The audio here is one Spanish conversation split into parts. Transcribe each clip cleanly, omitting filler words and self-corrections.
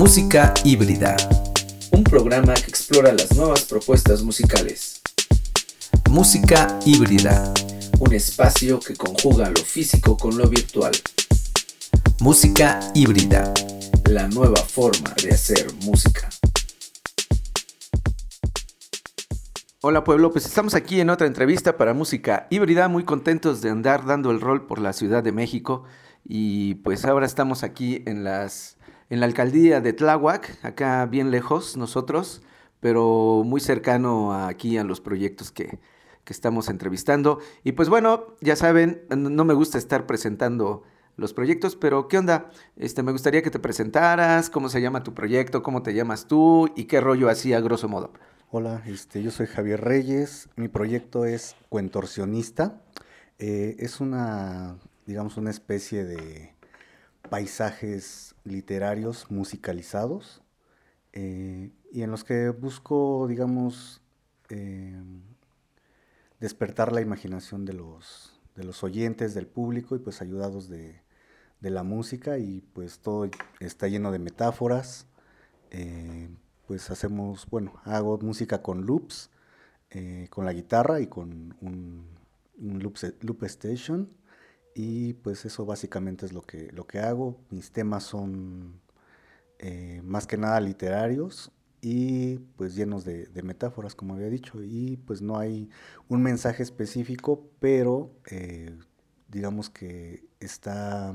Música híbrida, un programa que explora las nuevas propuestas musicales. Música híbrida, un espacio que conjuga lo físico con lo virtual. Música híbrida, la nueva forma de hacer música. Hola pueblo, pues estamos aquí en otra entrevista para Música Híbrida, muy contentos de andar dando el rol por la Ciudad de México y pues ahora estamos aquí en la alcaldía de Tláhuac, acá bien lejos nosotros, pero muy cercano aquí a los proyectos que estamos entrevistando. Y pues bueno, ya saben, no me gusta estar presentando los proyectos, pero ¿qué onda? Me gustaría que te presentaras, cómo se llama tu proyecto, cómo te llamas tú y qué rollo así a grosso modo. Hola, yo soy Javier Reyes, mi proyecto es Cuentorsionista, es digamos, una especie de paisajes literarios musicalizados y en los que busco, digamos, eh, despertar la imaginación de los oyentes, del público y pues ayudados de la música y pues todo está lleno de metáforas. eh, pues hago música con loops, con la guitarra y con un loop station. Y pues eso básicamente es lo que hago. Mis temas son más que nada literarios y pues llenos de metáforas, como había dicho. Y pues no hay un mensaje específico, pero digamos que está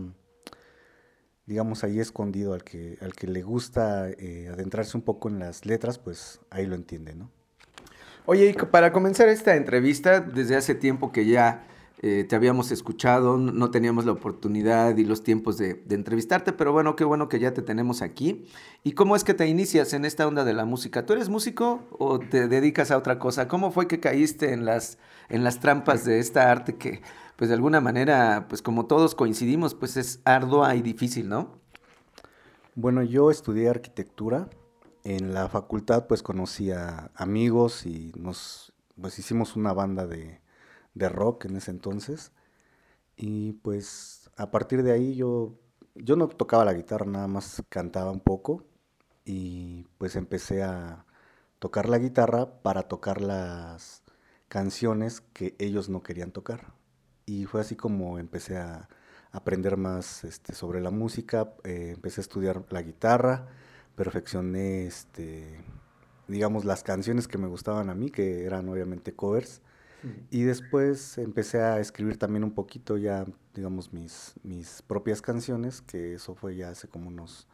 ahí escondido al que le gusta adentrarse un poco en las letras, pues ahí lo entiende, ¿no? Oye, y para comenzar esta entrevista, desde hace tiempo que ya te habíamos escuchado, no teníamos la oportunidad y los tiempos de entrevistarte, pero bueno, qué bueno que ya te tenemos aquí. ¿Y cómo es que te inicias en esta onda de la música? ¿Tú eres músico o te dedicas a otra cosa? ¿Cómo fue que caíste en las trampas de esta arte que, pues de alguna manera, pues como todos coincidimos, pues es ardua y difícil, ¿no? Bueno, yo estudié arquitectura. En la facultad pues conocí a amigos y pues hicimos una banda de rock en ese entonces. Y pues a partir de ahí yo no tocaba la guitarra, nada más cantaba un poco. Y pues empecé a tocar la guitarra para tocar las canciones que ellos no querían tocar. Y fue así como empecé a aprender más sobre la música, empecé a estudiar la guitarra, perfeccioné digamos las canciones que me gustaban a mí, que eran obviamente covers, y después empecé a escribir también un poquito ya, digamos, mis propias canciones, que eso fue ya hace como unos,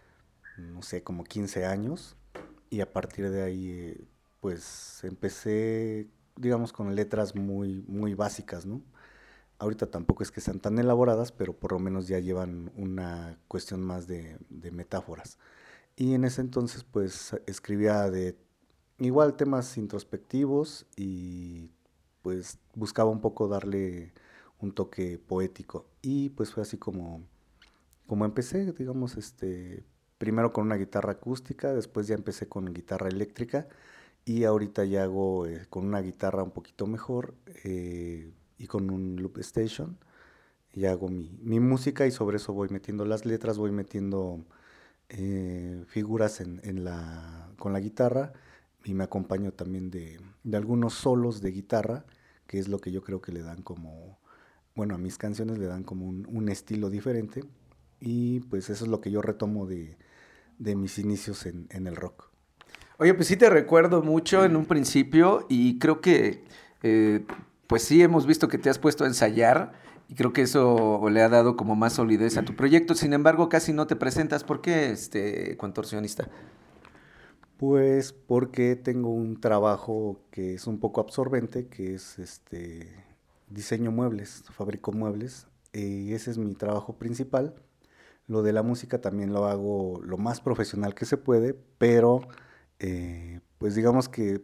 no sé, como 15 años, y a partir de ahí, pues empecé, digamos, con letras muy básicas, ¿no? Ahorita tampoco es que sean tan elaboradas, pero por lo menos ya llevan una cuestión más de metáforas. Y en ese entonces, pues escribía de igual temas introspectivos y pues buscaba un poco darle un toque poético. Y pues fue así como empecé, digamos, primero con una guitarra acústica, después ya empecé con guitarra eléctrica y ahorita ya hago con una guitarra un poquito mejor y con un loop station. Ya hago mi música y sobre eso voy metiendo las letras, voy metiendo figuras con la guitarra y me acompaño también de algunos solos de guitarra, que es lo que yo creo que le dan como, bueno, a mis canciones le dan como un estilo diferente y pues eso es lo que yo retomo de mis inicios en el rock. Oye, pues sí te recuerdo mucho en un principio y creo que, eh, pues sí hemos visto que te has puesto a ensayar y creo que eso le ha dado como más solidez a tu proyecto. Sin embargo, casi no te presentas. ¿Por qué, contorsionista? Pues porque tengo un trabajo que es un poco absorbente, que es diseño muebles, fabrico muebles, y ese es mi trabajo principal. Lo de la música también lo hago lo más profesional que se puede, pero pues digamos que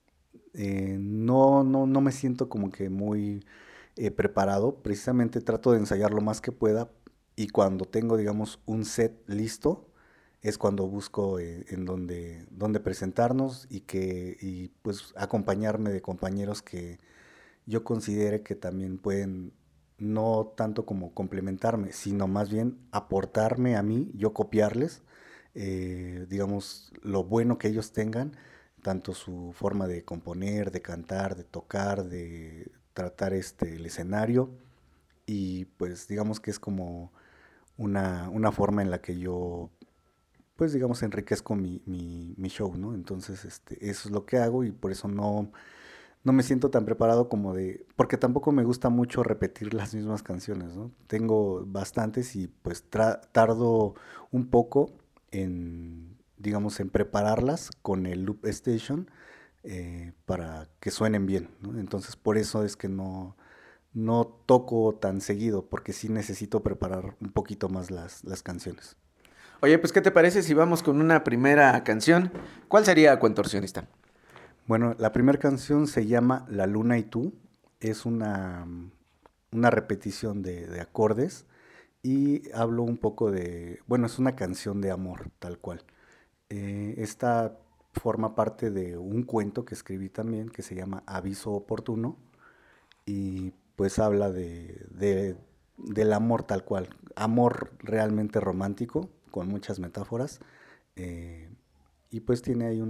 no me siento como que muy preparado. Precisamente trato de ensayar lo más que pueda y cuando tengo, digamos, un set listo, es cuando busco en dónde presentarnos y pues acompañarme de compañeros que yo considere que también pueden no tanto como complementarme, sino más bien aportarme a mí, yo copiarles digamos, lo bueno que ellos tengan, tanto su forma de componer, de cantar, de tocar, de tratar el escenario, y pues digamos que es como una forma en la que yo, pues digamos, enriquezco mi show, ¿no? Entonces, eso es lo que hago y por eso no me siento tan preparado como porque tampoco me gusta mucho repetir las mismas canciones, ¿no? Tengo bastantes y pues tardo un poco digamos, en prepararlas con el Loop Station para que suenen bien, ¿no? Entonces por eso es que no toco tan seguido, porque sí necesito preparar un poquito más las canciones. Oye, pues ¿qué te parece si vamos con una primera canción? ¿Cuál sería Contorsionista? Bueno, la primera canción se llama La Luna y tú. Es una repetición de acordes y hablo un poco bueno, es una canción de amor, tal cual. Esta forma parte de un cuento que escribí también que se llama Aviso Oportuno y pues habla del amor tal cual. Amor realmente romántico, con muchas metáforas. eh, y pues tiene ahí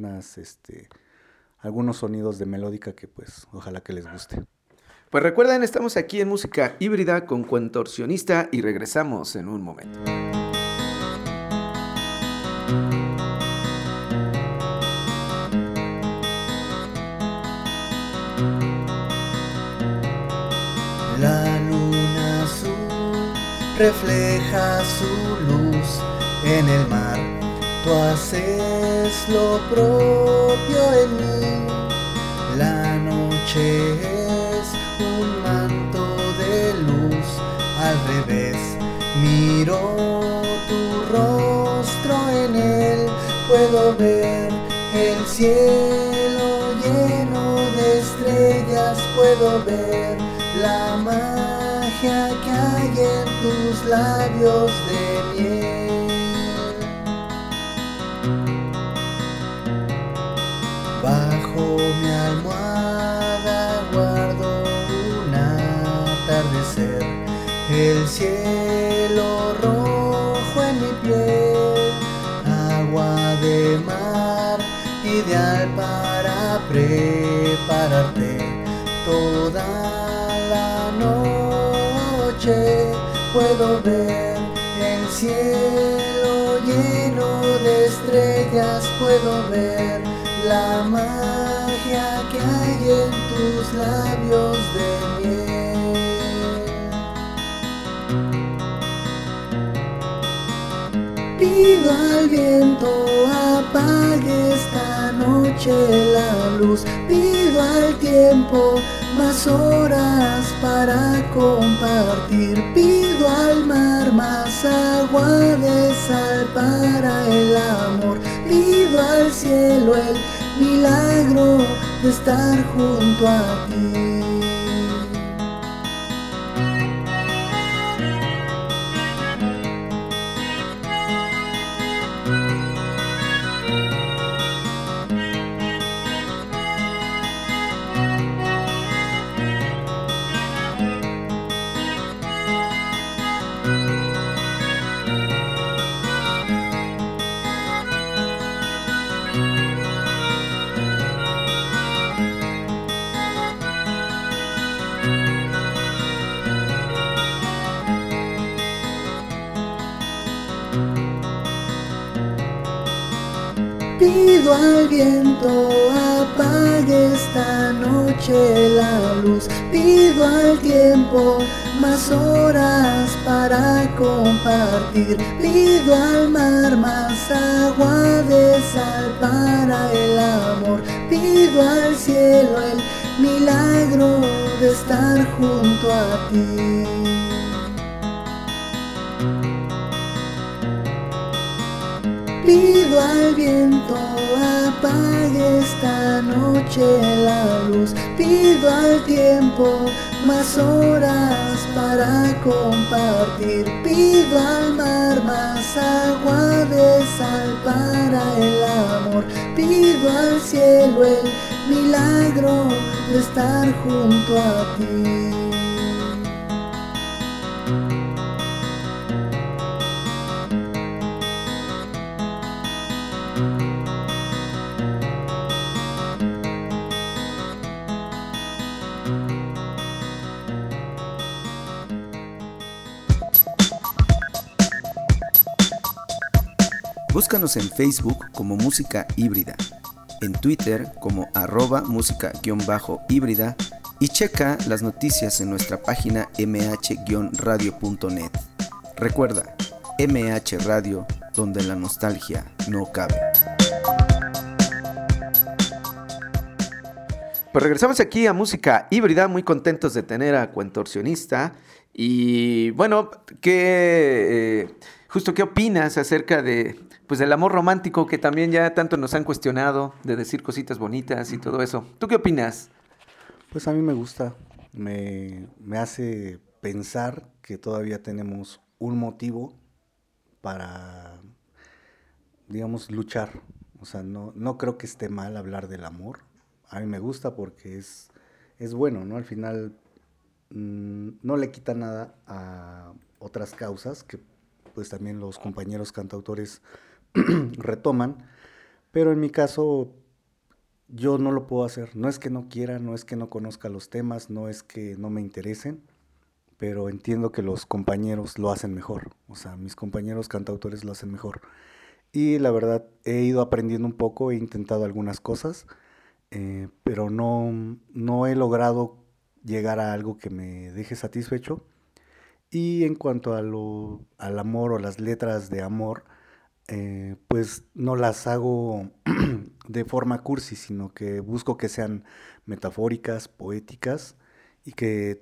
algunos sonidos de melódica que pues ojalá que les guste. Pues recuerden, estamos aquí en Música Híbrida con Contorsionista y regresamos en un momento. La luna azul refleja su luz en el mar. Tú haces lo propio en mí. La noche es un manto de luz al revés. Miro tu rostro en él. Puedo ver el cielo lleno de estrellas. Puedo ver la magia que hay en tus labios de miel. Bajo mi almohada guardo un atardecer, el cielo rojo en mi piel, agua de mar ideal para prepararte toda la noche. Puedo ver el cielo lleno de estrellas, puedo ver la magia que hay en tus labios de miel. Pido al viento apague esta noche la luz. Pido al tiempo más horas para compartir. Pido al mar más agua de sal para el amor. Pido al cielo el milagro de estar junto a ti. Pido al viento apague esta noche la luz. Pido al tiempo más horas para compartir. Pido al mar más agua de sal para el amor. Pido al cielo el milagro de estar junto a ti. Pido al viento apague esta noche la luz. Pido al tiempo más horas para compartir. Pido al mar más agua de sal para el amor. Pido al cielo el milagro de estar junto a ti. Búscanos en Facebook como Música Híbrida, en Twitter como @música_híbrida y checa las noticias en nuestra página mh-radio.net. Recuerda, MH Radio, donde la nostalgia no cabe. Pues regresamos aquí a Música Híbrida, muy contentos de tener a Cuentorsionista. Y bueno, justo qué opinas acerca pues del amor romántico que también ya tanto nos han cuestionado, de decir cositas bonitas y todo eso? ¿Tú qué opinas? Pues a mí me gusta, me hace pensar que todavía tenemos un motivo para, digamos, luchar. O sea, no creo que esté mal hablar del amor. A mí me gusta porque es bueno, ¿no? Al final no le quita nada a otras causas que pues también los compañeros cantautores retoman, pero en mi caso yo no lo puedo hacer. No es que no quiera, no es que no conozca los temas, no es que no me interesen, pero entiendo que los compañeros lo hacen mejor. O sea, mis compañeros cantautores lo hacen mejor. Y la verdad, he ido aprendiendo un poco, he intentado algunas cosas, pero no he logrado llegar a algo que me deje satisfecho. Y en cuanto al amor o las letras de amor, pues no las hago de forma cursi, sino que busco que sean metafóricas, poéticas y que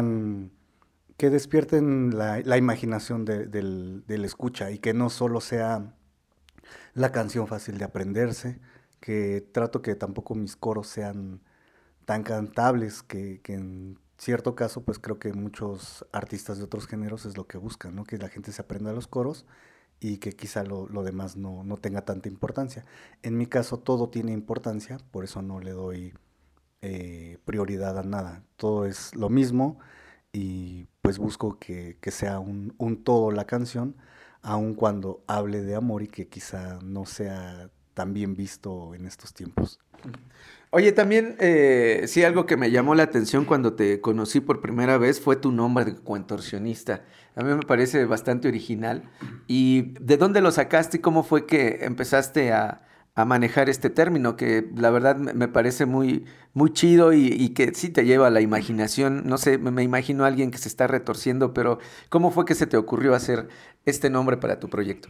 despierten la imaginación del escucha y que no solo sea la canción fácil de aprenderse, que trato que tampoco mis coros sean tan cantables, que en cierto caso pues creo que muchos artistas de otros géneros es lo que buscan, ¿no? Que la gente se aprenda los coros y que quizá lo demás no tenga tanta importancia. En mi caso todo tiene importancia, por eso no le doy prioridad a nada. Todo es lo mismo y pues busco que sea un todo la canción, aun cuando hable de amor y que quizá no sea tan bien visto en estos tiempos. Oye, también sí, algo que me llamó la atención cuando te conocí por primera vez fue tu nombre de Cuentorsionista. A mí me parece bastante original. ¿Y de dónde lo sacaste y cómo fue que empezaste a manejar este término? Que la verdad me parece muy, muy chido y que sí te lleva a la imaginación. No sé, me imagino a alguien que se está retorciendo, pero ¿cómo fue que se te ocurrió hacer este nombre para tu proyecto?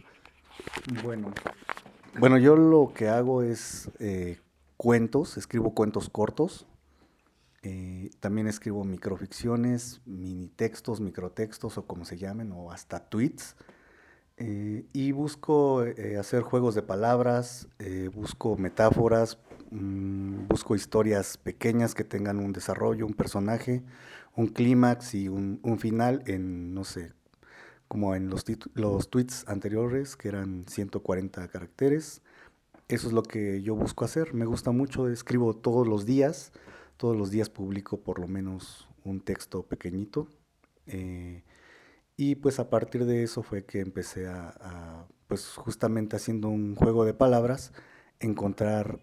Bueno, yo lo que hago es cuentos, escribo cuentos cortos, también escribo microficciones, mini textos, microtextos o como se llamen, o hasta tweets, y busco hacer juegos de palabras, busco metáforas, busco historias pequeñas que tengan un desarrollo, un personaje, un clímax y un final en, no sé, como en los tweets anteriores, que eran 140 caracteres. Eso es lo que yo busco hacer. Me gusta mucho, escribo todos los días publico por lo menos un texto pequeñito. Y pues a partir de eso fue que empecé pues justamente haciendo un juego de palabras, encontrar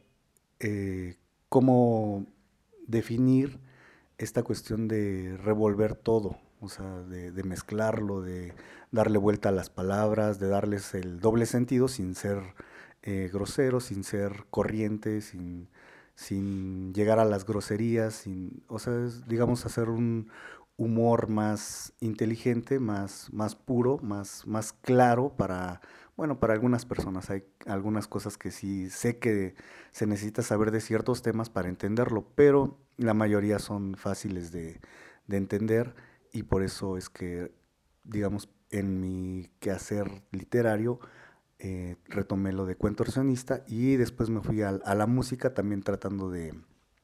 cómo definir esta cuestión de revolver todo, o sea, de mezclarlo, de darle vuelta a las palabras, de darles el doble sentido sin ser grosero, sin ser corriente, sin llegar a las groserías, o sea, digamos, hacer un humor más inteligente, más puro, más claro bueno, para algunas personas. Hay algunas cosas que sí sé que se necesita saber de ciertos temas para entenderlo, pero la mayoría son fáciles de entender y por eso es que, digamos, en mi quehacer literario retomé lo de Cuentorsionista y después me fui a la música también tratando de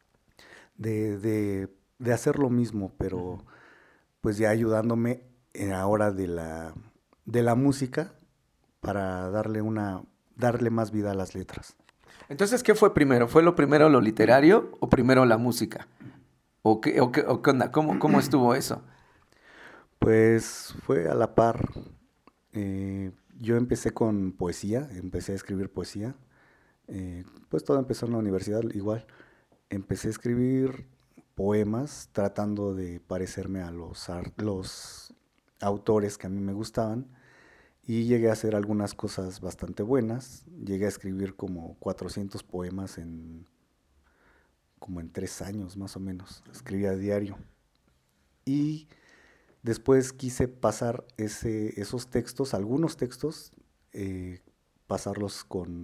hacer lo mismo, pero pues ya ayudándome ahora de la música para darle más vida a las letras. Entonces, ¿qué fue primero? ¿Fue lo primero lo literario o primero la música? ¿O qué onda? ¿Cómo estuvo eso? Pues fue a la par. Yo empecé con poesía, empecé a escribir poesía. Pues todo empezó en la universidad igual. Empecé a escribir poemas tratando de parecerme a los autores que a mí me gustaban y llegué a hacer algunas cosas bastante buenas. Llegué a escribir como 400 poemas como en 3 años más o menos. Escribía a diario. Y después quise pasar esos textos, algunos textos, pasarlos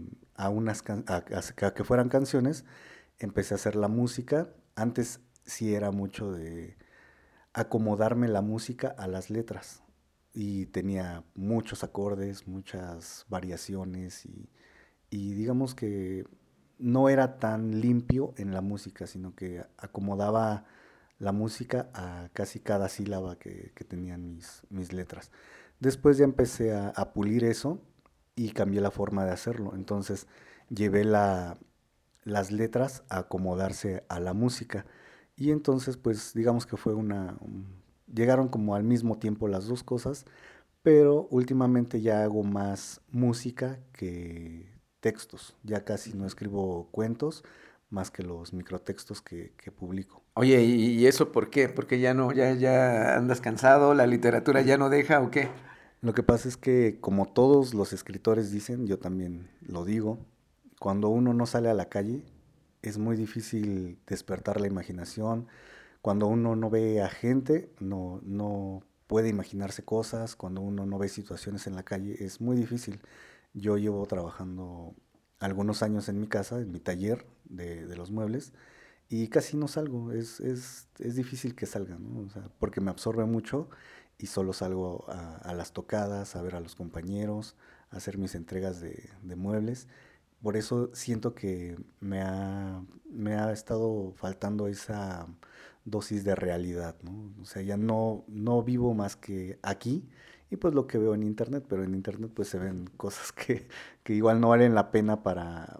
a que fueran canciones. Empecé a hacer la música. Antes sí era mucho de acomodarme la música a las letras. Y tenía muchos acordes, muchas variaciones y digamos que no era tan limpio en la música, sino que acomodaba la música a casi cada sílaba que tenían mis letras. Después ya empecé a pulir eso y cambié la forma de hacerlo. Entonces llevé las letras a acomodarse a la música. Y entonces pues digamos que fue llegaron como al mismo tiempo las dos cosas, pero últimamente ya hago más música que textos. Ya casi no escribo cuentos más que los microtextos que publico. Oye, ¿y eso por qué? ¿Porque ya andas cansado, la literatura ya no deja o qué? Lo que pasa es que, como todos los escritores dicen, yo también lo digo, cuando uno no sale a la calle es muy difícil despertar la imaginación. Cuando uno no ve a gente, no puede imaginarse cosas. Cuando uno no ve situaciones en la calle, es muy difícil. Yo llevo trabajando algunos años en mi casa, en mi taller de los muebles, y casi no salgo. Es difícil que salga, ¿no? O sea, porque me absorbe mucho y solo salgo a las tocadas, a ver a los compañeros, a hacer mis entregas de muebles. Por eso siento que me ha estado faltando esa dosis de realidad, ¿no? O sea, ya no vivo más que aquí y pues lo que veo en internet, pero en internet pues se ven cosas que igual no valen la pena para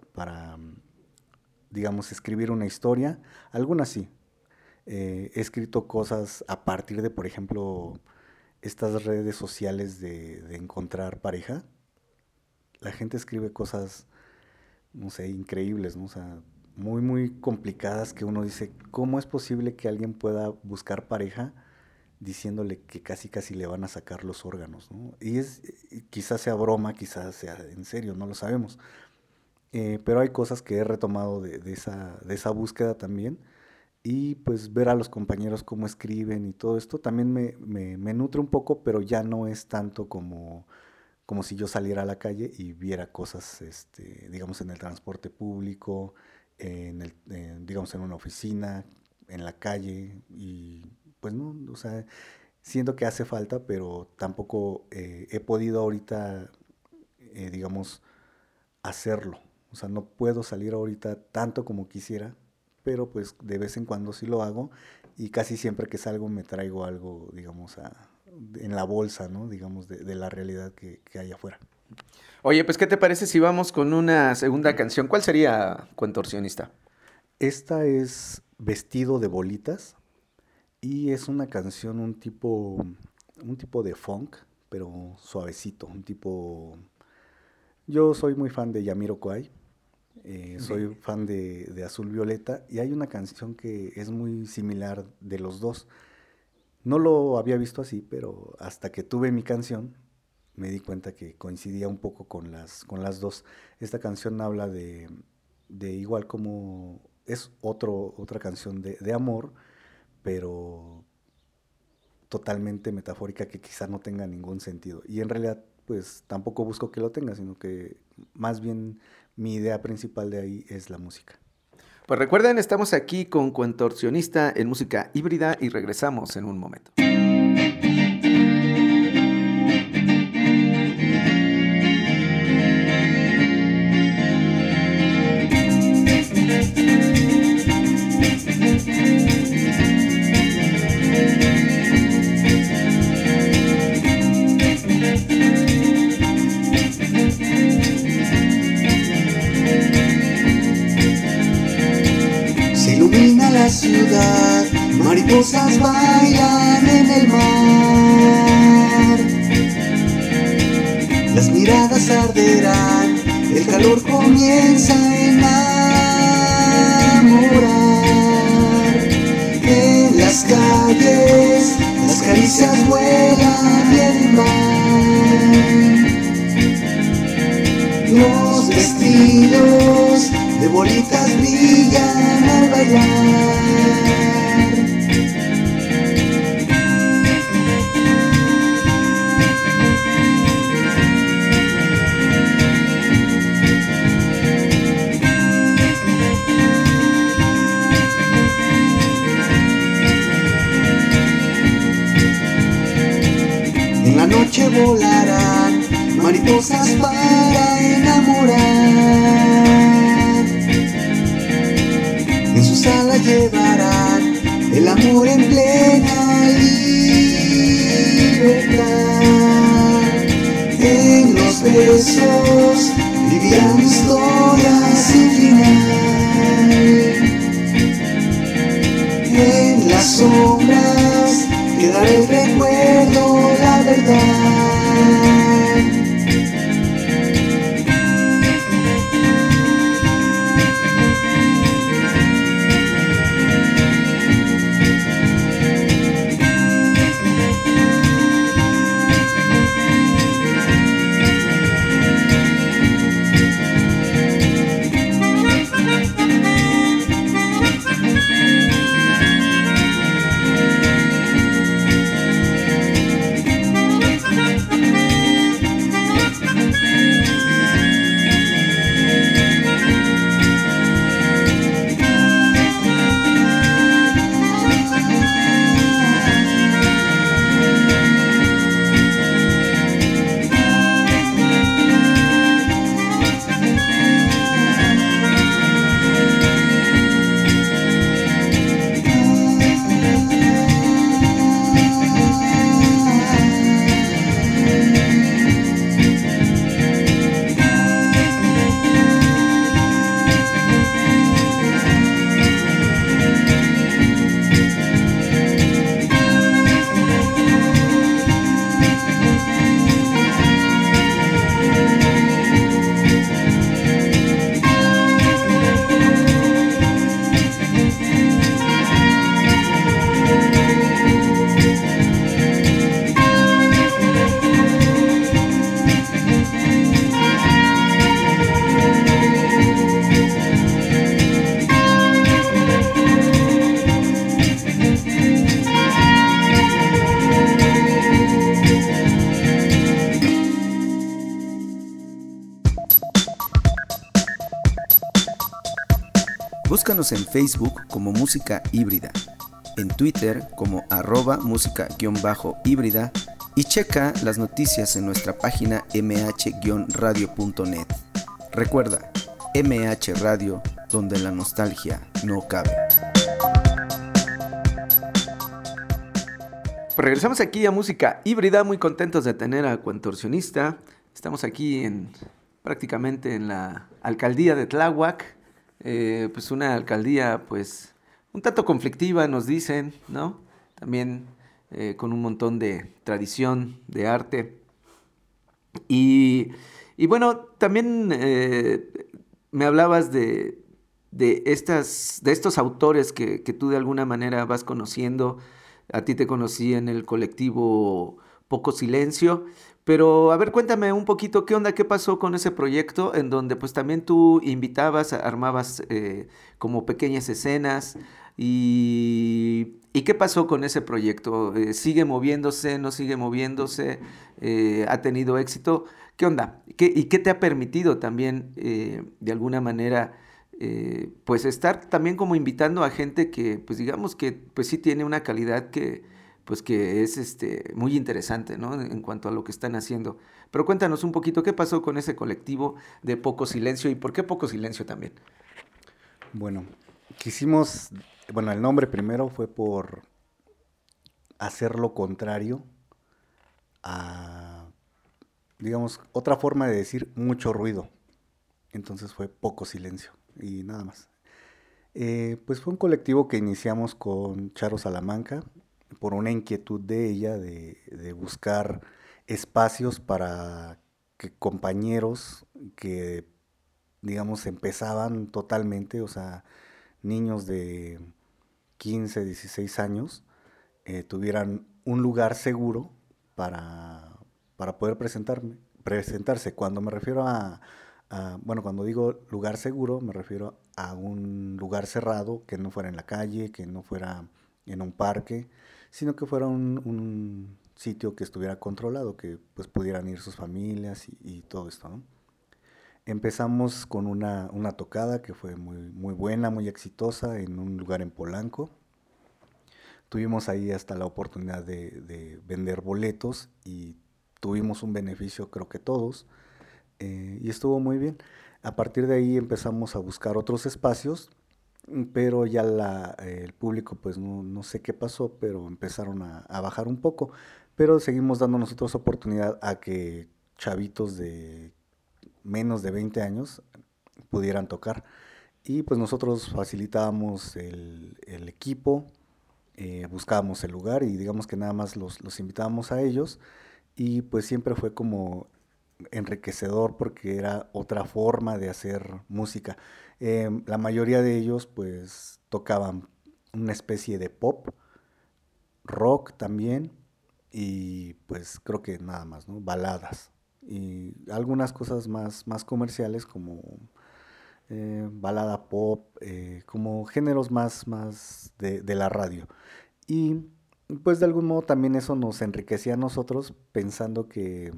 digamos, escribir una historia. Algunas sí. He escrito cosas a partir de, por ejemplo, estas redes sociales de encontrar pareja. La gente escribe cosas, no sé, increíbles, ¿no? O sea, muy, muy complicadas que uno dice, ¿cómo es posible que alguien pueda buscar pareja diciéndole que casi casi le van a sacar los órganos, ¿no? Y quizás sea broma, quizás sea en serio, no lo sabemos. Pero hay cosas que he retomado de esa búsqueda también. Y pues ver a los compañeros cómo escriben y todo esto también me nutre un poco, pero ya no es tanto como si yo saliera a la calle y viera cosas, digamos, en el transporte público, digamos, en una oficina, en la calle, y pues no, o sea, siento que hace falta, pero tampoco he podido ahorita, digamos, hacerlo. O sea, no puedo salir ahorita tanto como quisiera, pero pues de vez en cuando sí lo hago, y casi siempre que salgo me traigo algo, digamos, en la bolsa, ¿no? Digamos, de la realidad que hay afuera. Oye, pues, ¿qué te parece si vamos con una segunda canción? ¿Cuál sería, Contorsionista? Esta es Vestido de Bolitas, y es una canción un tipo de funk, pero suavecito, Yo soy muy fan de Jamiroquai, soy fan de Azul Violeta, y hay una canción que es muy similar de los dos. No lo había visto así, pero hasta que tuve mi canción me di cuenta que coincidía un poco con las dos. Esta canción habla de igual como es otra canción de amor, pero totalmente metafórica, que quizá no tenga ningún sentido. Y en realidad pues tampoco busco que lo tenga, sino que más bien mi idea principal de ahí es la música. Pues recuerden, estamos aquí con Contorsionista en música híbrida y regresamos en un momento. La ciudad, mariposas bailan en el mar, las miradas arderán, el calor comienza a enamorar. En las calles, las caricias vuelan y el mar de bolitas brillan al bailar. En la noche volarán mariposas para enamorar. En sus alas llevarán el amor en plena libertad. En los besos vivirán historias sin final. En las sombras quedará el recuerdo, la verdad. Búscanos en Facebook como Música Híbrida, en Twitter como @música_híbrida y checa las noticias en nuestra página mh-radio.net. Recuerda, MH Radio, donde la nostalgia no cabe. Pues regresamos aquí a Música Híbrida, muy contentos de tener a Contorsionista. Estamos aquí prácticamente en la alcaldía de Tláhuac. Pues una alcaldía pues un tanto conflictiva, nos dicen, ¿no? También con un montón de tradición, de arte. Y bueno, también me hablabas de estos autores que tú de alguna manera vas conociendo. A ti te conocí en el colectivo Poco Silencio. Pero, a ver, cuéntame un poquito, ¿qué onda? ¿Qué pasó con ese proyecto en donde pues también tú invitabas, armabas como pequeñas escenas? ¿Y qué pasó con ese proyecto? ¿Sigue moviéndose? ¿No sigue moviéndose? ¿Ha tenido éxito? ¿Qué onda? ¿Y qué te ha permitido también, de alguna manera, pues estar también como invitando a gente que, pues digamos que pues sí tiene una calidad que es muy interesante, ¿no? En cuanto a lo que están haciendo. Pero cuéntanos un poquito, ¿qué pasó con ese colectivo de Poco Silencio y por qué Poco Silencio también? Bueno, el nombre primero fue por hacer lo contrario a, digamos, otra forma de decir mucho ruido. Entonces fue Poco Silencio y nada más. Pues fue un colectivo que iniciamos con Charo Salamanca, por una inquietud de ella de buscar espacios para que compañeros que, digamos, empezaban totalmente, o sea, niños de 15, 16 años, tuvieran un lugar seguro para poder presentarse. Cuando me refiero a Bueno, cuando digo lugar seguro, me refiero a un lugar cerrado, que no fuera en la calle, que no fuera en un parque, sino que fuera un sitio que estuviera controlado, que pues pudieran ir sus familias y todo esto, ¿no? Empezamos con una tocada que fue muy buena, muy exitosa en un lugar en Polanco. Tuvimos ahí hasta la oportunidad de vender boletos y tuvimos un beneficio, creo que todos, y estuvo muy bien. A partir de ahí empezamos a buscar otros espacios, pero ya el público, pues no sé qué pasó, pero empezaron a bajar un poco. Pero seguimos dando nosotros oportunidad a que chavitos de menos de 20 años pudieran tocar. Y pues nosotros facilitábamos el equipo, buscábamos el lugar y digamos que nada más los invitábamos a ellos. Y pues siempre fue como enriquecedor porque era otra forma de hacer música. La mayoría de ellos pues tocaban una especie de pop, rock también y pues creo que nada más, ¿no? Baladas y algunas cosas más comerciales como balada pop, como géneros más de la radio. Y pues de algún modo también eso nos enriquecía a nosotros pensando que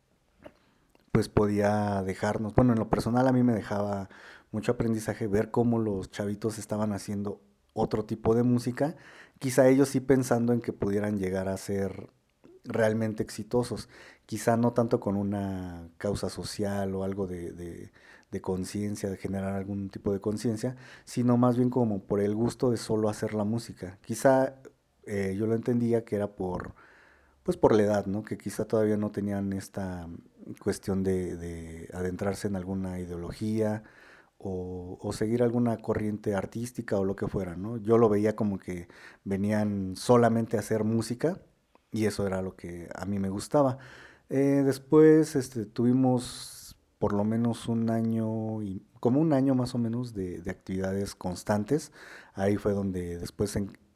pues podía dejarnos, bueno, en lo personal a mí me dejaba mucho aprendizaje ver cómo los chavitos estaban haciendo otro tipo de música, quizá ellos sí pensando en que pudieran llegar a ser realmente exitosos, quizá no tanto con una causa social o algo de conciencia, de generar algún tipo de conciencia, sino más bien como por el gusto de solo hacer la música. Quizá yo lo entendía que era pues por la edad, ¿no? Que quizá todavía no tenían esta cuestión de adentrarse en alguna ideología o seguir alguna corriente artística o lo que fuera, ¿no? Yo lo veía como que venían solamente a hacer música y eso era lo que a mí me gustaba. Después tuvimos por lo menos un año, como un año más o menos de actividades constantes. Ahí fue donde después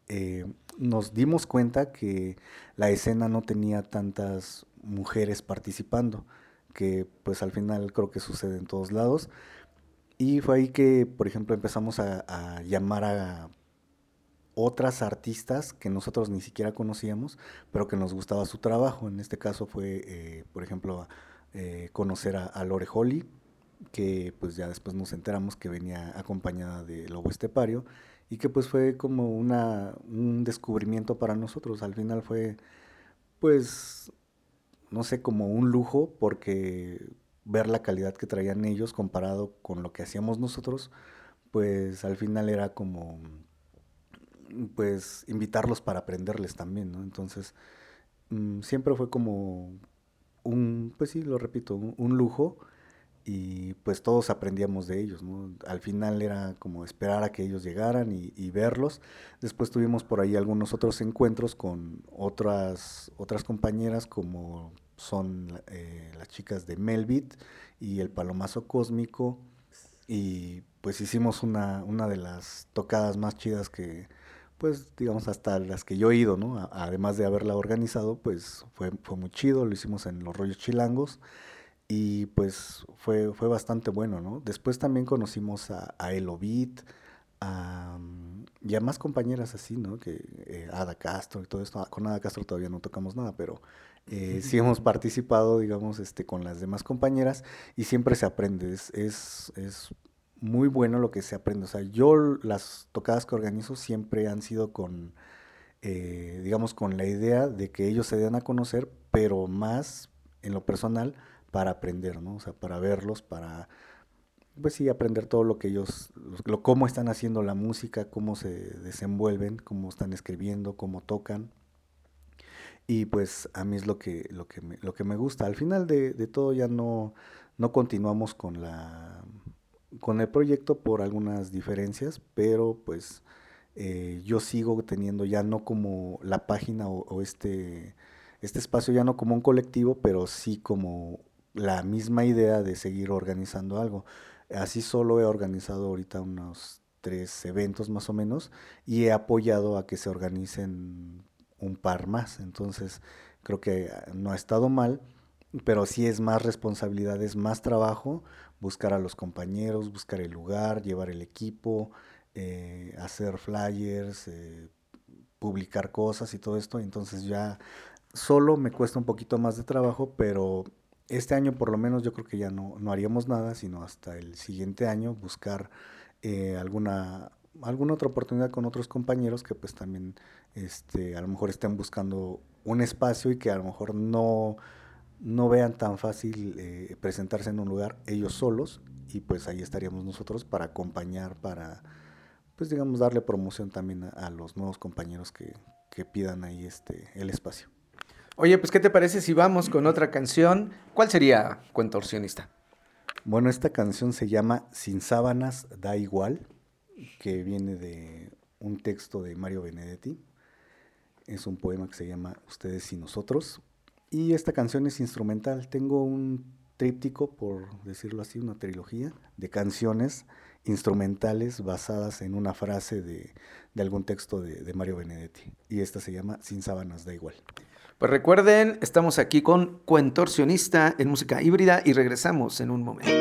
nos dimos cuenta que la escena no tenía tantas mujeres participando, que pues al final creo que sucede en todos lados. Y fue ahí que, por ejemplo, empezamos a llamar a otras artistas que nosotros ni siquiera conocíamos, pero que nos gustaba su trabajo. En este caso fue, por ejemplo, conocer a Lore Holly, que pues ya después nos enteramos que venía acompañada de Lobo Estepario y que pues fue como un descubrimiento para nosotros. Al final fue pues no sé, como un lujo porque ver la calidad que traían ellos comparado con lo que hacíamos nosotros, pues al final era como pues invitarlos para aprenderles también, ¿no? Entonces, siempre fue como pues sí, lo repito, un lujo y pues todos aprendíamos de ellos, ¿no? Al final era como esperar a que ellos llegaran y verlos. Después tuvimos por ahí algunos otros encuentros con otras compañeras como son las chicas de Melbit y el Palomazo Cósmico y pues hicimos una de las tocadas más chidas que pues digamos hasta las que yo he ido, ¿no? Además de haberla organizado, pues fue muy chido, lo hicimos en Los Rollos Chilangos y pues fue bastante bueno, ¿no? Después también conocimos a Elobit, y a más compañeras así, ¿no? Que Ada Castro y todo esto. Con Ada Castro todavía no tocamos nada, pero sí hemos participado, digamos, con las demás compañeras y siempre se aprende. Es muy bueno lo que se aprende. O sea, yo las tocadas que organizo siempre han sido digamos, con la idea de que ellos se den a conocer, pero más en lo personal para aprender, ¿no? O sea, para verlos, para, pues sí, aprender todo lo que ellos, cómo están haciendo la música, cómo se desenvuelven, cómo están escribiendo, cómo tocan. Y pues a mí es lo que me gusta. Al final de todo ya no continuamos con el proyecto por algunas diferencias, pero pues yo sigo teniendo ya no como la página o este espacio ya no como un colectivo, pero sí como la misma idea de seguir organizando algo. Así solo he organizado ahorita unos 3 eventos más o menos y he apoyado a que se organicen un par más. Entonces creo que no ha estado mal pero sí es más responsabilidad, es más trabajo, buscar a los compañeros, buscar el lugar, llevar el equipo, hacer flyers, publicar cosas y todo esto. Entonces ya solo me cuesta un poquito más de trabajo, pero este año por lo menos yo creo que ya no haríamos nada, sino hasta el siguiente año buscar alguna otra oportunidad con otros compañeros que pues también a lo mejor estén buscando un espacio y que a lo mejor no vean tan fácil presentarse en un lugar ellos solos, y pues ahí estaríamos nosotros para acompañar, para pues digamos darle promoción también a los nuevos compañeros que pidan ahí el espacio. Oye, pues ¿qué te parece si vamos con otra canción? ¿Cuál sería, Contorsionista? Bueno, esta canción se llama Sin sábanas da igual, que viene de un texto de Mario Benedetti. Es un poema que se llama Ustedes y Nosotros. Y esta canción es instrumental. Tengo un tríptico, por decirlo así, una trilogía de canciones instrumentales basadas en una frase de algún texto de Mario Benedetti. Y esta se llama Sin sábanas da igual. Pues recuerden, estamos aquí con Contorsionista en música híbrida y regresamos en un momento.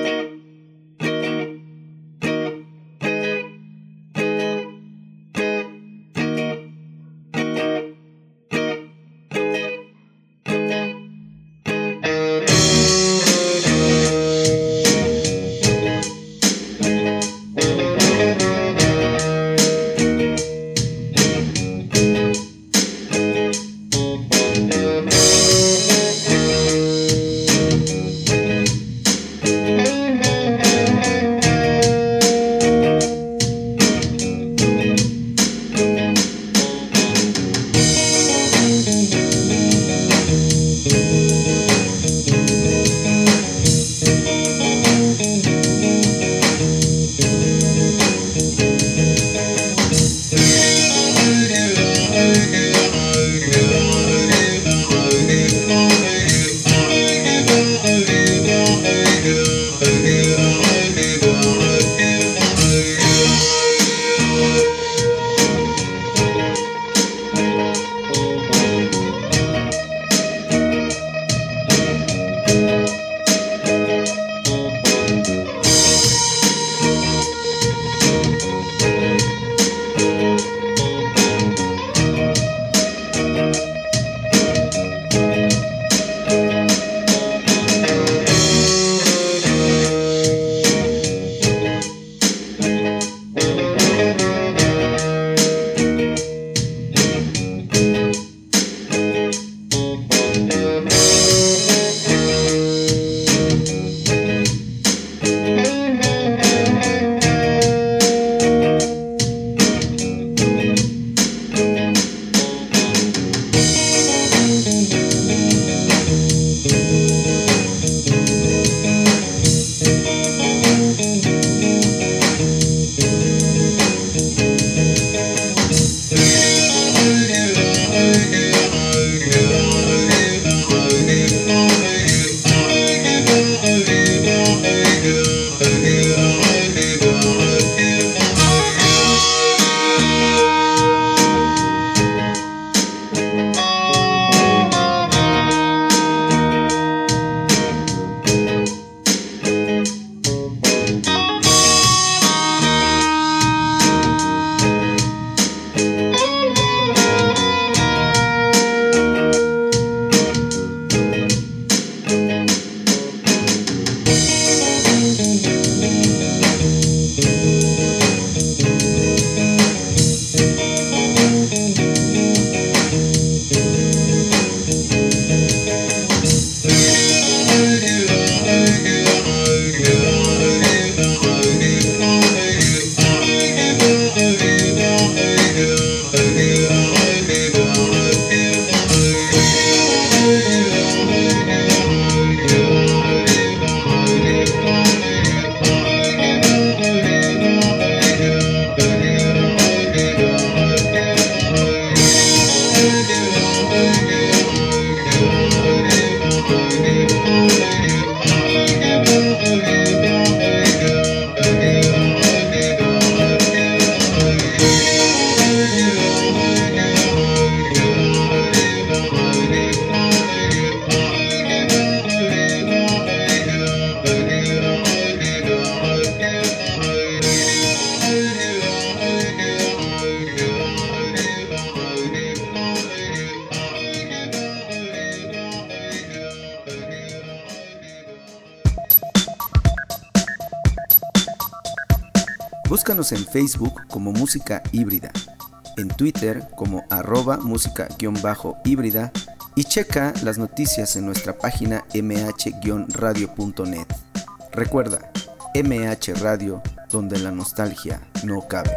Búscanos en Facebook como Música Híbrida, en Twitter como @música_híbrida y checa las noticias en nuestra página mh-radio.net. Recuerda, MH Radio, donde la nostalgia no cabe.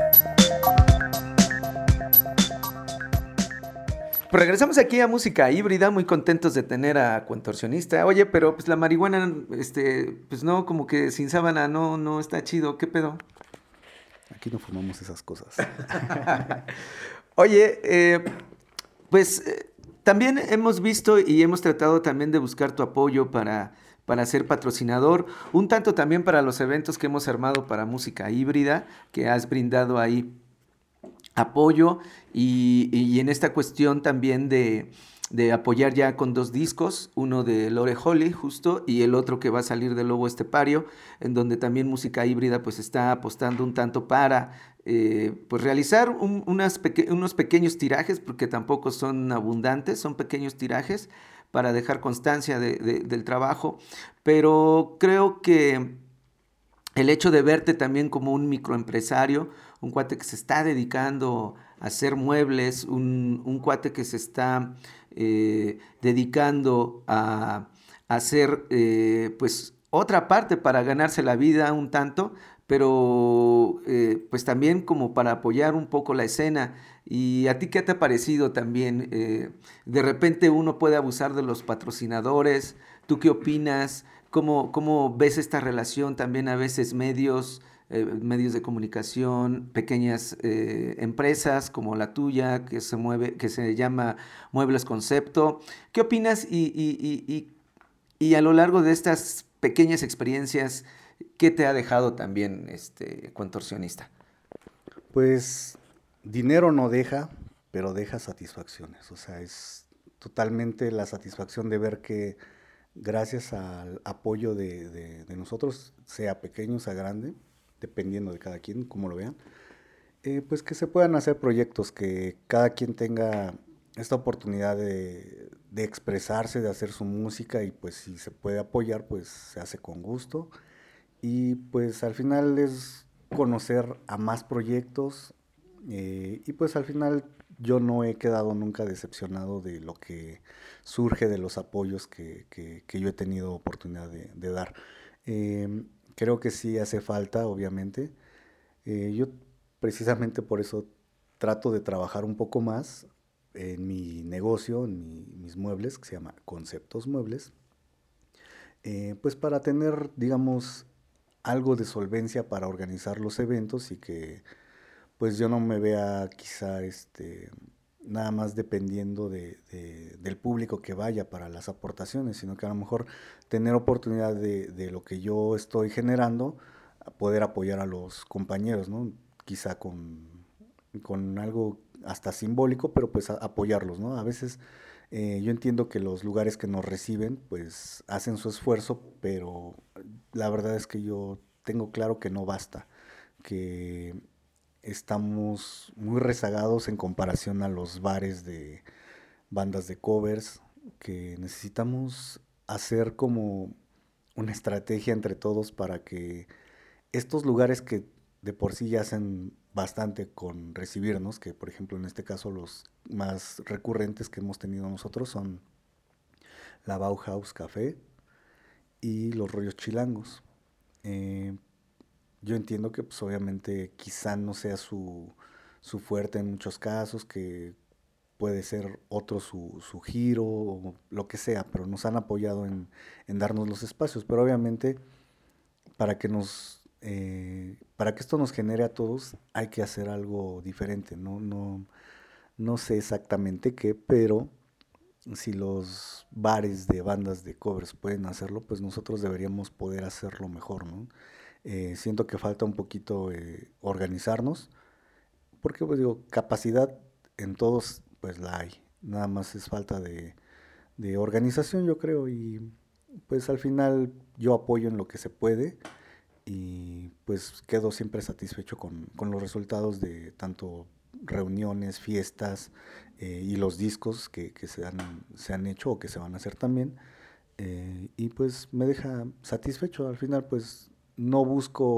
Pues regresamos aquí a Música Híbrida, muy contentos de tener a Contorsionista. Oye, pero pues la marihuana, pues no, como que sin sábana no está chido, ¿qué pedo? Aquí no fumamos esas cosas. Oye, también hemos visto y hemos tratado también de buscar tu apoyo para ser patrocinador, un tanto también para los eventos que hemos armado para Música Híbrida, que has brindado ahí apoyo y en esta cuestión también de apoyar ya con 2 discos, uno de Lore Holly justo y el otro que va a salir de Lobo Estepario, en donde también Música Híbrida pues está apostando un tanto para pues realizar unos pequeños tirajes, porque tampoco son abundantes, son pequeños tirajes para dejar constancia del trabajo, pero creo que el hecho de verte también como un microempresario, un cuate que se está dedicando a hacer muebles, un cuate que se está dedicando a hacer pues otra parte para ganarse la vida un tanto, pero pues también como para apoyar un poco la escena. ¿Y a ti qué te ha parecido también? De repente uno puede abusar de los patrocinadores. ¿Tú qué opinas? ¿Cómo ves esta relación también a veces medios de comunicación, pequeñas empresas como la tuya que se llama Muebles Concepto? ¿Qué opinas? Y a lo largo de estas pequeñas experiencias, ¿qué te ha dejado también Contorsionista? Pues dinero no deja, pero deja satisfacciones. O sea, es totalmente la satisfacción de ver que gracias al apoyo de nosotros, sea pequeño, sea grande, dependiendo de cada quien, como lo vean, pues que se puedan hacer proyectos, que cada quien tenga esta oportunidad de expresarse, de hacer su música y pues si se puede apoyar, pues se hace con gusto. Y pues al final es conocer a más proyectos y pues al final yo no he quedado nunca decepcionado de lo que surge de los apoyos que yo he tenido oportunidad de dar. Creo que sí hace falta, obviamente. Yo precisamente por eso trato de trabajar un poco más en mi negocio, en mis muebles, que se llama Conceptos Muebles, pues para tener, digamos, algo de solvencia para organizar los eventos y que pues yo no me vea quizá nada más dependiendo del público que vaya para las aportaciones, sino que a lo mejor tener oportunidad de lo que yo estoy generando, poder apoyar a los compañeros, ¿no? Quizá con algo hasta simbólico, pero pues apoyarlos, ¿no? A veces yo entiendo que los lugares que nos reciben pues hacen su esfuerzo, pero la verdad es que yo tengo claro que no basta, que estamos muy rezagados en comparación a los bares de bandas de covers, que necesitamos hacer como una estrategia entre todos para que estos lugares que de por sí ya hacen bastante con recibirnos, que por ejemplo en este caso los más recurrentes que hemos tenido nosotros son la Bauhaus Café y los Rollos Chilangos. Yo entiendo que pues obviamente quizá no sea su fuerte en muchos casos, que puede ser otro su giro o lo que sea, pero nos han apoyado en darnos los espacios, pero obviamente para que esto nos genere a todos hay que hacer algo diferente, no sé exactamente qué, pero si los bares de bandas de covers pueden hacerlo, pues nosotros deberíamos poder hacerlo mejor, ¿no? Siento que falta un poquito organizarnos, porque pues digo, capacidad en todos pues la hay, nada más es falta de organización yo creo, y pues al final yo apoyo en lo que se puede y pues quedo siempre satisfecho con los resultados de tanto reuniones, fiestas y los discos que se han hecho o que se van a hacer también, y pues me deja satisfecho. Al final pues no busco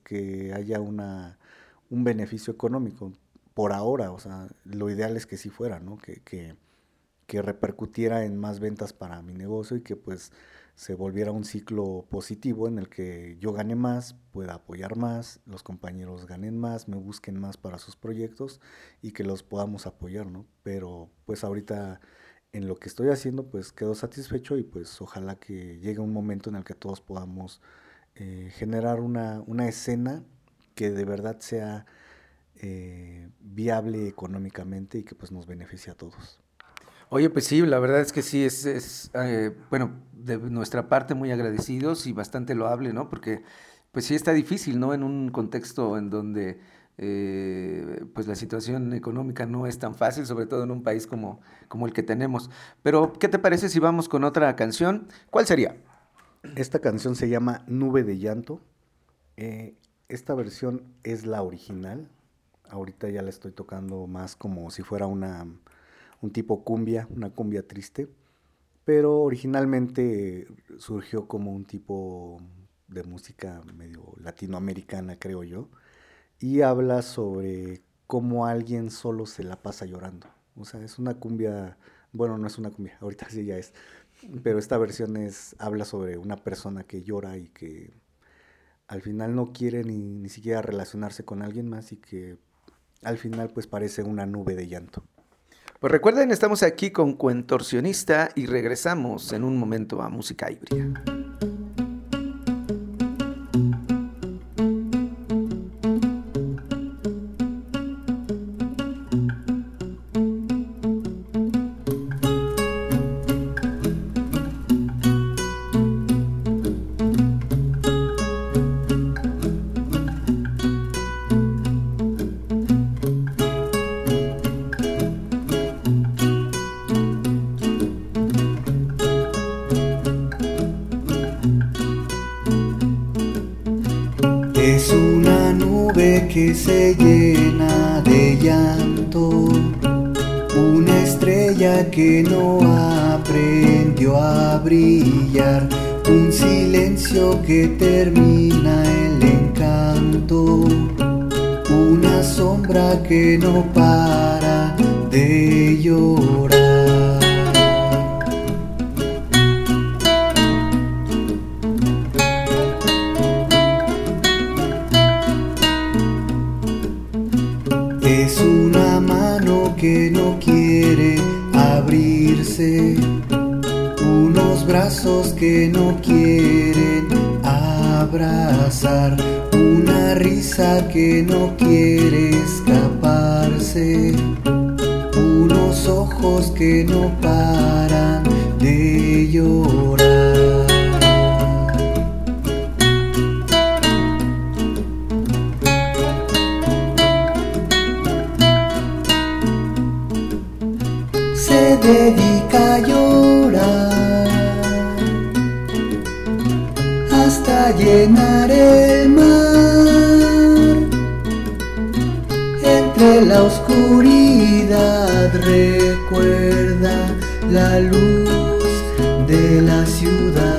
que haya un beneficio económico por ahora. O sea, lo ideal es que sí fuera, ¿no? Que repercutiera en más ventas para mi negocio y que pues se volviera un ciclo positivo en el que yo gane más, pueda apoyar más, los compañeros ganen más, me busquen más para sus proyectos y que los podamos apoyar, ¿no? Pero pues ahorita en lo que estoy haciendo pues quedo satisfecho y pues ojalá que llegue un momento en el que todos podamos generar una escena que de verdad sea viable económicamente y que pues nos beneficie a todos. Oye, pues sí, la verdad es que sí, bueno, de nuestra parte muy agradecidos y bastante loable, ¿no? Porque pues sí está difícil, ¿no? En un contexto en donde pues la situación económica no es tan fácil, sobre todo en un país como el que tenemos. Pero, ¿qué te parece si vamos con otra canción? ¿Cuál sería? Esta canción se llama Nube de Llanto. Esta versión es la original. Ahorita ya la estoy tocando más como si fuera un tipo cumbia, una cumbia triste, pero originalmente surgió como un tipo de música medio latinoamericana, creo yo, y habla sobre cómo alguien solo se la pasa llorando. O sea, es una cumbia, bueno, no es una cumbia, ahorita sí ya es, pero esta versión habla sobre una persona que llora y que al final no quiere ni siquiera relacionarse con alguien más y que al final pues parece una nube de llanto. Pues recuerden, estamos aquí con Cuentorsionista y regresamos en un momento a Música Híbrida. Es una nube que se llena de llanto, una estrella que no aprendió a brillar, un silencio que termina el encanto, una sombra que no para de llorar. Es una mano que no quiere abrirse, unos brazos que no quieren abrazar, una risa que no quiere escaparse, unos ojos que no paran de llorar. Se dedica a llorar hasta llenar el mar. Entre la oscuridad recuerda la luz de la ciudad.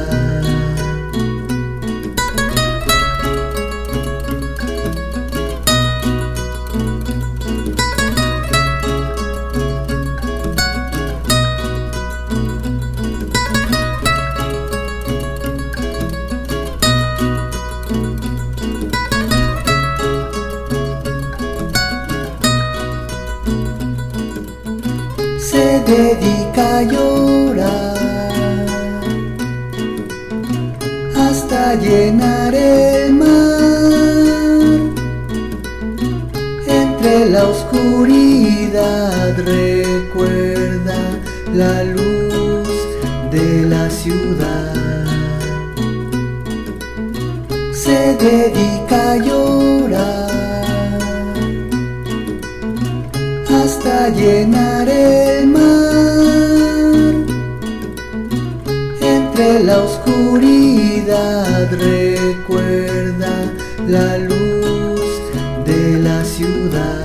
Se dedica a llorar hasta llenar el mar. Entre la oscuridad recuerda la luz de la ciudad. Se dedica a llorar hasta llenar el mar. Entre la oscuridad recuerda la luz de la ciudad.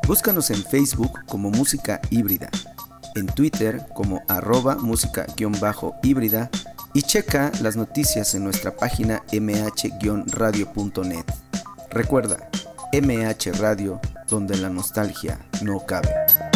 Búscanos en Facebook como Música Híbrida, en Twitter como @música_híbrida y checa las noticias en nuestra página mh-radio.net. Recuerda, MH Radio, donde la nostalgia no cabe.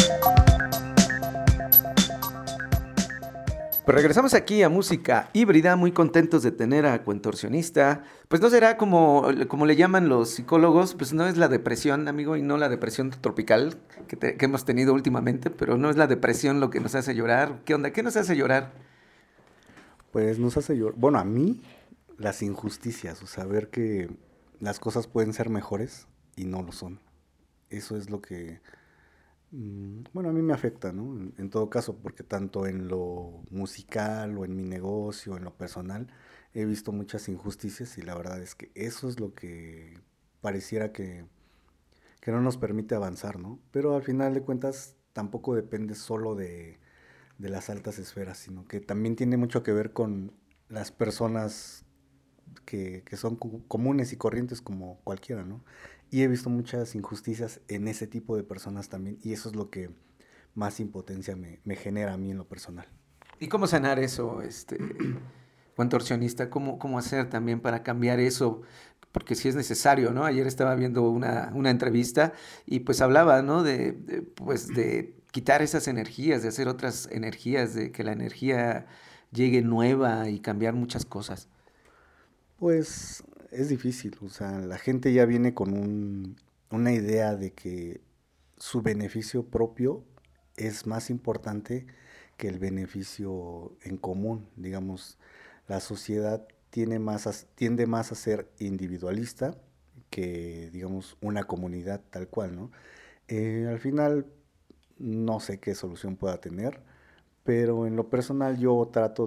Pues regresamos aquí a Música Híbrida, muy contentos de tener a Cuentorsionista. Pues no será como le llaman los psicólogos, pues no es la depresión, amigo, y no la depresión tropical que hemos tenido últimamente, pero no es la depresión lo que nos hace llorar. ¿Qué onda? ¿Qué nos hace llorar? Pues nos hace llorar, bueno, a mí, las injusticias, o sea, ver que las cosas pueden ser mejores y no lo son. Eso es lo que, bueno, a mí me afecta, ¿no? En todo caso, porque tanto en lo musical o en mi negocio, en lo personal, he visto muchas injusticias y la verdad es que eso es lo que pareciera que no nos permite avanzar, ¿no? Pero al final de cuentas tampoco depende solo de las altas esferas, sino que también tiene mucho que ver con las personas que son comunes y corrientes como cualquiera, ¿no? Y he visto muchas injusticias en ese tipo de personas también, y eso es lo que más impotencia me genera a mí en lo personal. ¿Y cómo sanar eso, Cuentorsionista? ¿Cómo hacer también para cambiar eso? Porque sí es necesario, ¿no? Ayer estaba viendo una entrevista y pues hablaba, ¿no? Pues de quitar esas energías, de hacer otras energías, de que la energía llegue nueva y cambiar muchas cosas. Pues es difícil, o sea, la gente ya viene con una idea de que su beneficio propio es más importante que el beneficio en común. Digamos, la sociedad tiende más a ser individualista que, digamos, una comunidad tal cual, ¿no? Al final, no sé qué solución pueda tener, pero en lo personal yo trato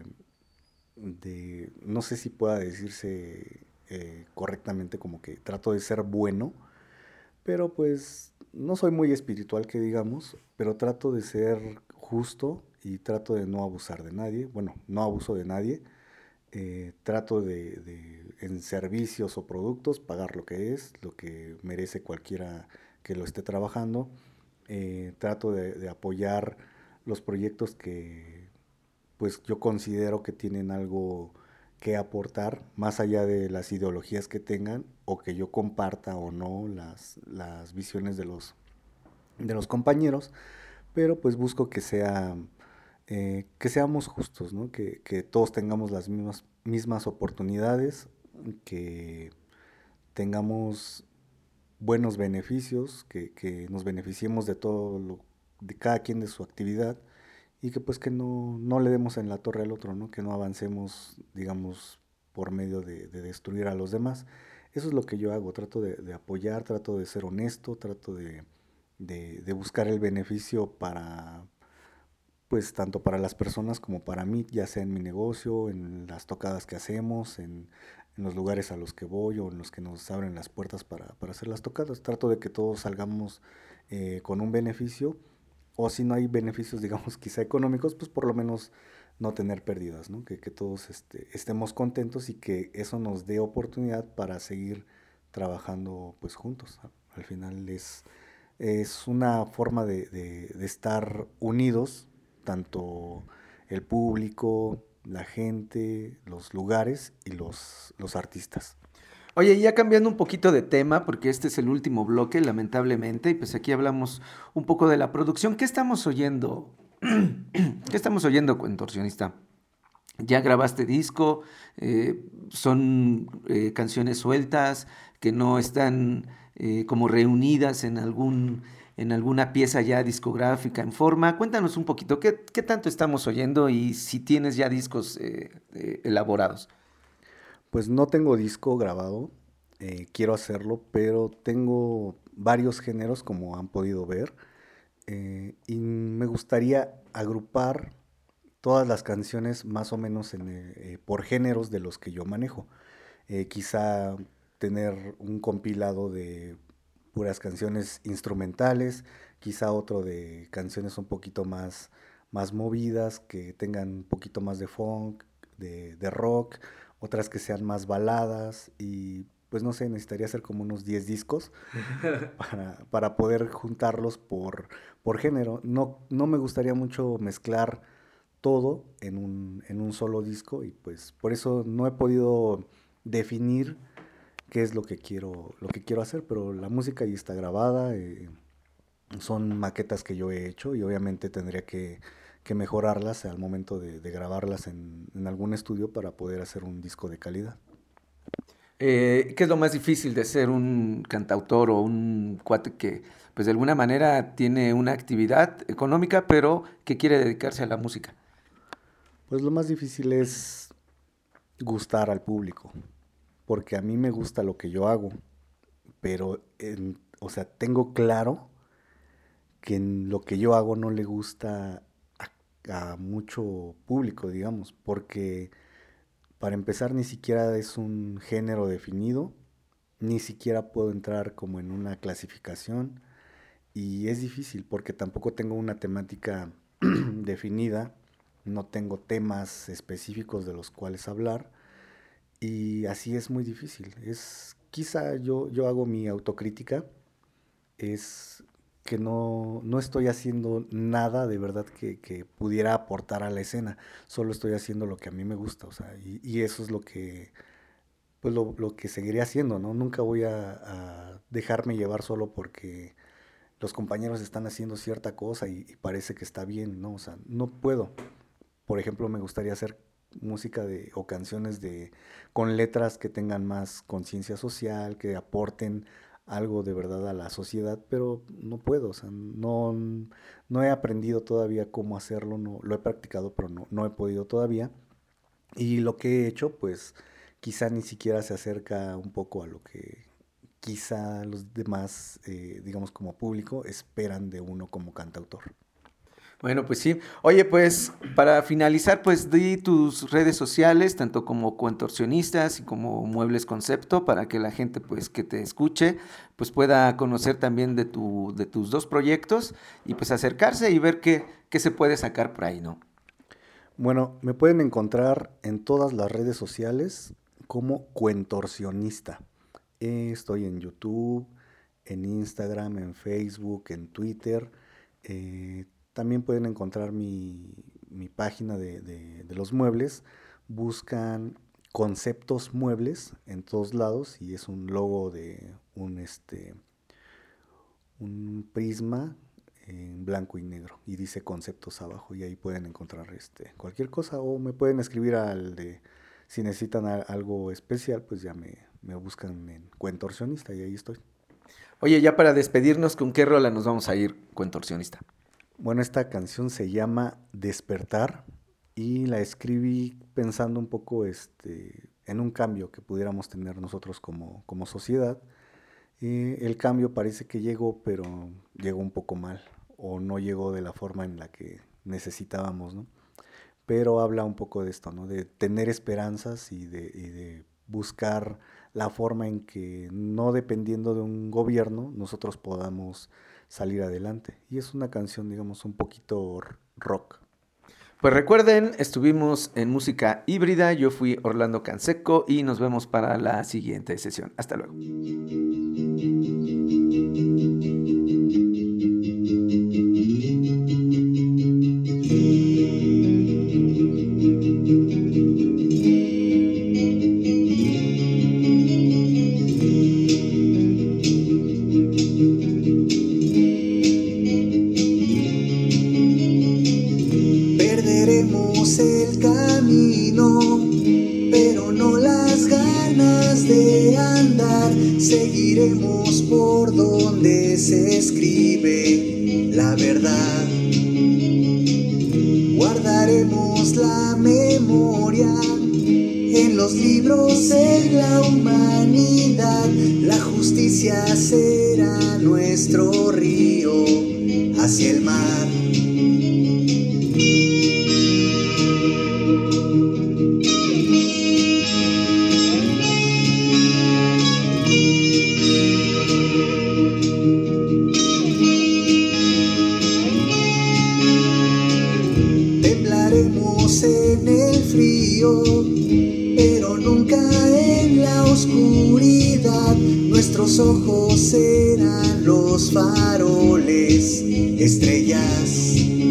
no sé si pueda decirse correctamente, como que trato de ser bueno, pero pues no soy muy espiritual que digamos, pero trato de ser justo y trato de no abusar de nadie. Bueno, no abuso de nadie. Trato en servicios o productos pagar lo que merece cualquiera que lo esté trabajando. Trato de apoyar los proyectos que pues yo considero que tienen algo que aportar más allá de las ideologías que tengan o que yo comparta o no las visiones de los compañeros, pero pues busco que seamos justos, ¿no? Que todos tengamos las mismas oportunidades, que tengamos buenos beneficios, que nos beneficiemos de cada quien de su actividad y que pues que no le demos en la torre al otro, ¿no? Que no avancemos, digamos, por medio de destruir a los demás. Eso es lo que yo hago, trato de apoyar, trato de ser honesto, trato de buscar el beneficio para, pues tanto para las personas como para mí, ya sea en mi negocio, en las tocadas que hacemos, en los lugares a los que voy o en los que nos abren las puertas para hacer las tocadas. Trato de que todos salgamos con un beneficio, o si no hay beneficios, digamos, quizá económicos, pues por lo menos no tener pérdidas, ¿no? Que todos estemos contentos y que eso nos dé oportunidad para seguir trabajando pues juntos. Al final es una forma de estar unidos, tanto el público, la gente, los lugares y los artistas. Oye, ya cambiando un poquito de tema, porque este es el último bloque, lamentablemente, y pues aquí hablamos un poco de la producción. ¿Qué estamos oyendo? ¿Qué estamos oyendo, Cuentorsionista? Ya grabaste disco, son canciones sueltas que no están como reunidas en alguna pieza ya discográfica en forma. Cuéntanos un poquito, ¿qué tanto estamos oyendo y si tienes ya discos elaborados? Pues no tengo disco grabado, quiero hacerlo, pero tengo varios géneros como han podido ver, y me gustaría agrupar todas las canciones más o menos por géneros de los que yo manejo. Quizá tener un compilado de puras canciones instrumentales, quizá otro de canciones un poquito más movidas, que tengan un poquito más de funk, de rock, otras que sean más baladas y pues no sé, necesitaría hacer como unos 10 discos para poder juntarlos por género. No me gustaría mucho mezclar todo en un solo disco, y pues por eso no he podido definir qué es lo que quiero hacer, pero la música ya está grabada, son maquetas que yo he hecho y obviamente tendría que mejorarlas al momento de grabarlas en algún estudio para poder hacer un disco de calidad. ¿Qué es lo más difícil de ser un cantautor o un cuate que, pues de alguna manera tiene una actividad económica, pero que quiere dedicarse a la música? Pues lo más difícil es gustar al público, porque a mí me gusta lo que yo hago, pero, o sea, tengo claro que en lo que yo hago no le gusta a mucho público, digamos, porque para empezar ni siquiera es un género definido, ni siquiera puedo entrar como en una clasificación, y es difícil porque tampoco tengo una temática definida, no tengo temas específicos de los cuales hablar, y así es muy difícil. Quizá yo hago mi autocrítica, es que no estoy haciendo nada de verdad que pudiera aportar a la escena, solo estoy haciendo lo que a mí me gusta, o sea, y eso es lo que, pues lo que seguiré haciendo, ¿no? Nunca voy a dejarme llevar solo porque los compañeros están haciendo cierta cosa y parece que está bien, ¿no? O sea, no puedo. Por ejemplo, me gustaría hacer música o canciones con letras que tengan más conciencia social, que aporten algo de verdad a la sociedad, pero no puedo, o sea, no he aprendido todavía cómo hacerlo, no, lo he practicado, pero no he podido todavía, y lo que he hecho, pues, quizá ni siquiera se acerca un poco a lo que quizá los demás, digamos como público, esperan de uno como cantautor. Bueno, pues sí. Oye, pues para finalizar, pues di tus redes sociales, tanto como Contorsionistas y como Muebles Concepto, para que la gente pues que te escuche, pues pueda conocer también de tus dos proyectos y pues acercarse y ver qué se puede sacar por ahí, ¿no? Bueno, me pueden encontrar en todas las redes sociales como Cuentorsionista. Estoy en YouTube, en Instagram, en Facebook, en Twitter. También pueden encontrar mi página de los muebles. Buscan Conceptos Muebles en todos lados y es un logo de un prisma en blanco y negro y dice Conceptos abajo, y ahí pueden encontrar cualquier cosa, o me pueden escribir si necesitan algo especial, pues ya me buscan en Cuentorsionista y ahí estoy. Oye, ya para despedirnos, ¿con qué rola nos vamos a ir, Cuentorsionista? Bueno, esta canción se llama Despertar y la escribí pensando un poco en un cambio que pudiéramos tener nosotros como sociedad. El cambio parece que llegó, pero llegó un poco mal, o no llegó de la forma en la que necesitábamos, ¿no? Pero habla un poco de esto, ¿no? De tener esperanzas y de buscar la forma en que, no dependiendo de un gobierno, nosotros podamos salir adelante. Y es una canción, digamos, un poquito rock. Pues recuerden, estuvimos en Música Híbrida, yo fui Orlando Canseco y nos vemos para la siguiente sesión. Hasta luego. Perderemos el camino, pero no las ganas de andar. Seguiremos por donde se escribe la verdad. Guardaremos la memoria en los libros de la humanidad. La justicia será nuestro río hacia el mar. Temblaremos en el frío, pero nunca en la oscuridad. Nuestros ojos eran los faroles, estrellas.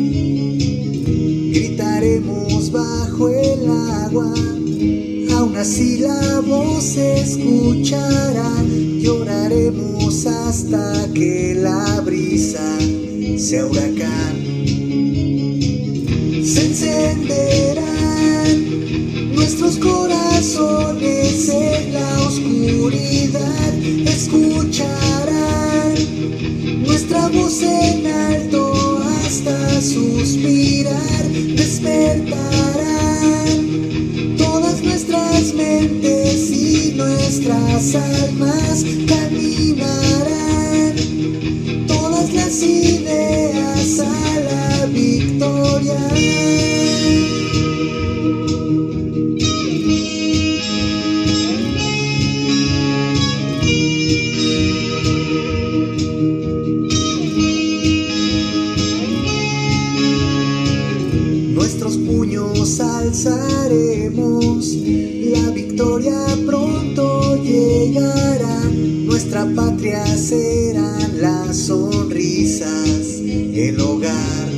Gritaremos bajo el agua, aún así la voz se escuchará. Lloraremos hasta que la brisa sea huracán. Se encenderán nuestros corazones en la oscuridad. Escucharán nuestra voz en alto hasta suspirar. Despertarán todas nuestras mentes y nuestras almas. Caminarán todas las ideas a la victoria. Nuestros puños alzaremos, la victoria pronto llegará. Nuestra patria serán las sonrisas, el hogar.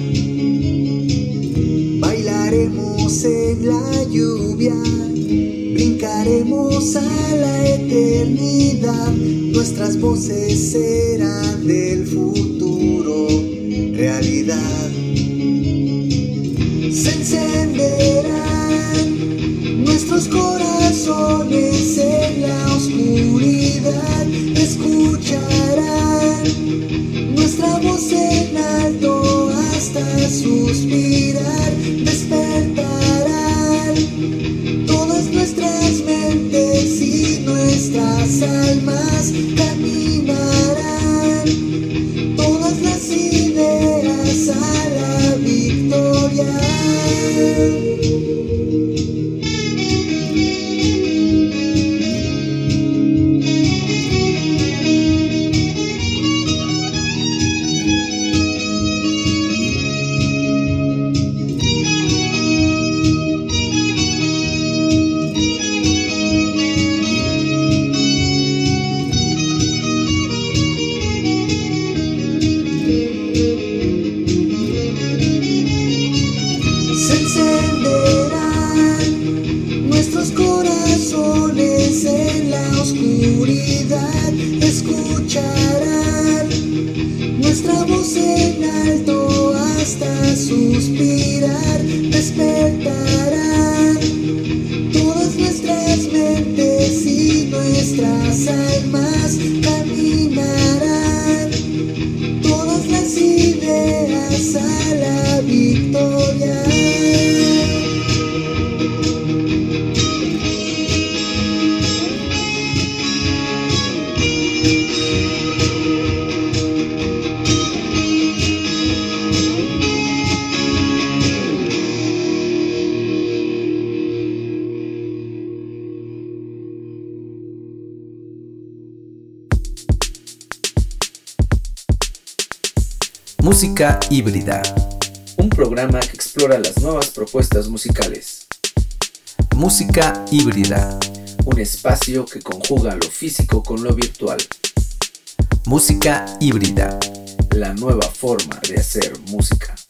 Bailaremos en la lluvia, brincaremos a la eternidad. Nuestras voces serán del futuro, realidad. Se encenderán nuestros corazones en la oscuridad. Escucharán nuestra voz en alto hasta suspirar. Despertarán todas nuestras mentes y nuestras almas. Caminarán todas las ideas a la victoria. Se encenderán nuestros corazones en la oscuridad. Escucharán nuestra voz en alto hasta suspirar. Despertarán todas nuestras mentes y nuestras almas. Caminarán todas las ideas a la victoria. Música híbrida, un programa que explora las nuevas propuestas musicales. Música híbrida, un espacio que conjuga lo físico con lo virtual. Música híbrida, la nueva forma de hacer música.